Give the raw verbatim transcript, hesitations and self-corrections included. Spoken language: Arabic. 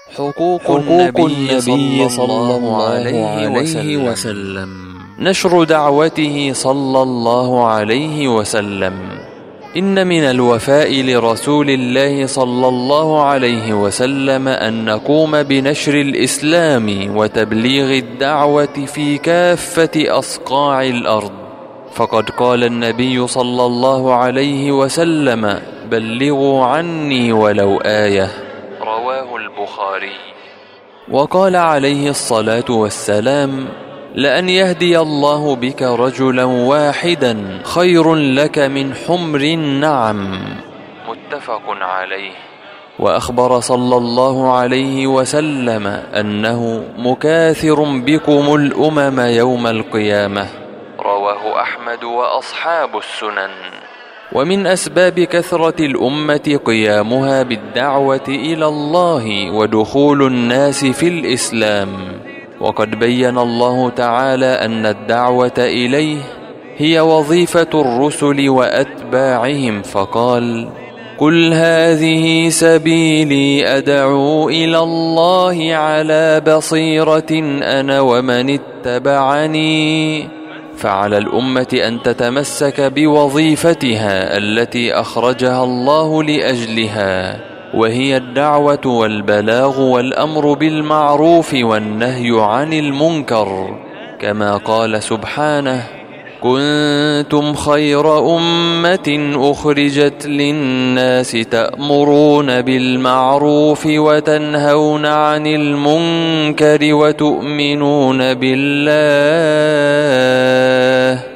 حقوق, حقوق النبي صلى, صلى الله عليه وسلم, وسلم نشر دعوته صلى الله عليه وسلم. إن من الوفاء لرسول الله صلى الله عليه وسلم أن نقوم بنشر الإسلام وتبليغ الدعوة في كافة أصقاع الأرض، فقد قال النبي صلى الله عليه وسلم: بلغوا عني ولو آية، رواه البخاري. وقال عليه الصلاة والسلام: لأن يهدي الله بك رجلا واحدا خير لك من حمر النعم، متفق عليه. وأخبر صلى الله عليه وسلم أنه مكاثر بكم الأمم يوم القيامة، رواه أحمد وأصحاب السنن. ومن أسباب كثرة الأمة قيامها بالدعوة إلى الله ودخول الناس في الإسلام، وقد بين الله تعالى أن الدعوة إليه هي وظيفة الرسل وأتباعهم، فقال: قل هذه سبيلي أدعو إلى الله على بصيرة أنا ومن اتبعني. فعلى الأمة أن تتمسك بوظيفتها التي أخرجها الله لأجلها، وهي الدعوة والبلاغ والأمر بالمعروف والنهي عن المنكر، كما قال سبحانه: كنتم خير أمة أخرجت للناس تأمرون بالمعروف وتنهون عن المنكر وتؤمنون بالله.